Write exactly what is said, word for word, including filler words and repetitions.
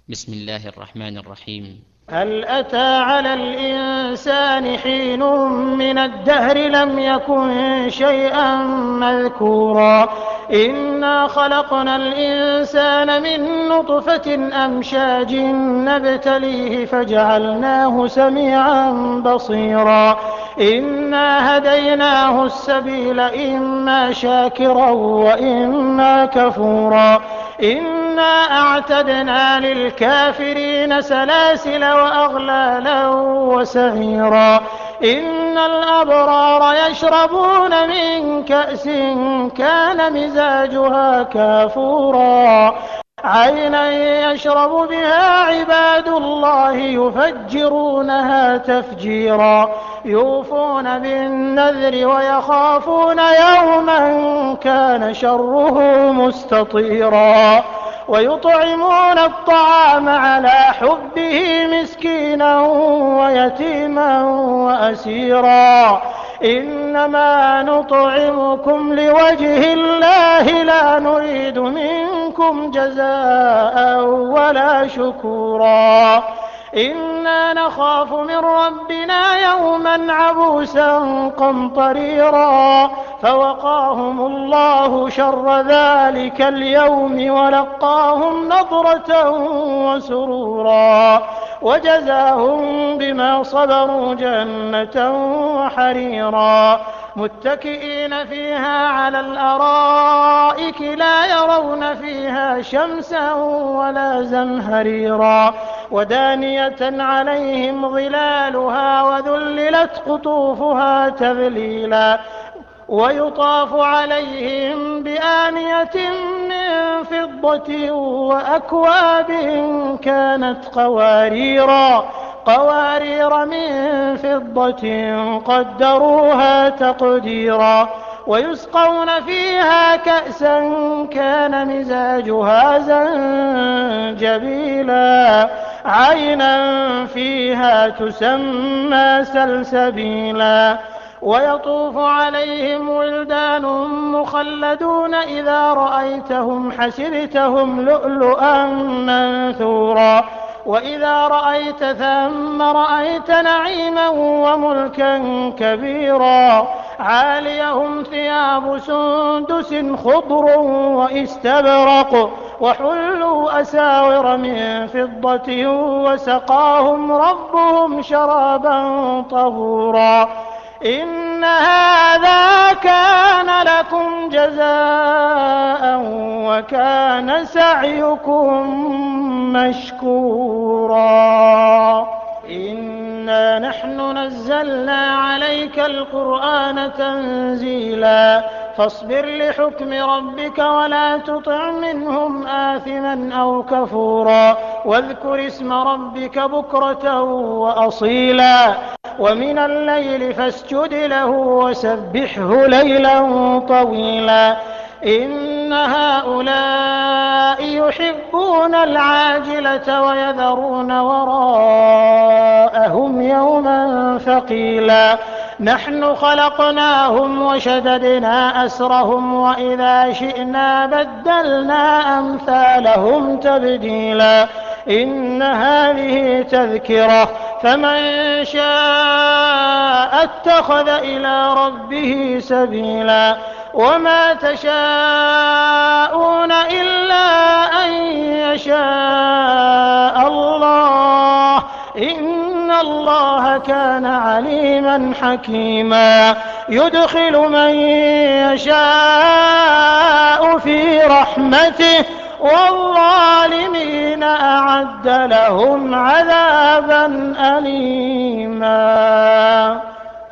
بسم الله الرحمن الرحيم. هل أتى على الإنسان حين من الدهر لم يكن شيئا مذكورا إنا خلقنا الإنسان من نطفة أمشاج نبتليه فجعلناه سميعا بصيرا إنا هديناه السبيل إما شاكرا وإما كفورا إنا أعتدنا للكافرين سلاسل وأغلالا وسعيرا إن الأبرار يشربون من كأس كان مزاجها كافورا عينا يشرب بها عباد الله يفجرونها تفجيرا يوفون بالنذر ويخافون يوما كان شره مستطيرا ويطعمون الطعام على حبه مسكينا ويتيما وأسيرا إنما نطعمكم لوجه الله لا نريد منكم جزاء ولا شكورا إنا نخاف من ربنا يوما عبوسا قمطريرا فوقاهم الله شر ذلك اليوم ولقاهم نضرة وسرورا وجزاهم بما صبروا جنة وحريرا متكئين فيها على الأرائك لا يرون فيها شمسا ولا زمهريرا ودانية عليهم ظلالها وذللت قطوفها تذليلا ويطاف عليهم بآنية من فضة وأكواب كانت قواريرا قوارير من فضة قدروها تقديرا ويسقون فيها كأسا كان مزاجها زنجبيلا عينا فيها تسمى سلسبيلا ويطوف عليهم ولدان مخلدون إذا رأيتهم حسبتهم لؤلؤا منثورا وإذا رأيت ثم رأيت نعيما وملكا كبيرا عاليهم ثياب سندس خضر واستبرق وحلوا أساور من فضة وسقاهم ربهم شرابا طهورا إن هذا كان لكم جزاء وكان سعيكم مشكورا إنا نحن نزلنا عليك القرآن تنزيلا فاصبر لحكم ربك ولا تطع منهم آثما أو كفورا واذكر اسم ربك بكرة وأصيلا ومن الليل فاسجد له وسبحه ليلا طويلا إن هؤلاء يحبون العاجلة ويذرون وراءهم يوما ثقيلا نحن خلقناهم وشددنا أسرهم وإذا شئنا بدلنا أمثالهم تبديلا إن هذه تذكرة فمن شاء اتخذ إلى ربه سبيلا وما تشاءون إلا أن يشاء الله إن الله كان عليما حكيما يدخل من يشاء في رحمته والظالمين أعد لهم عذابا أليما.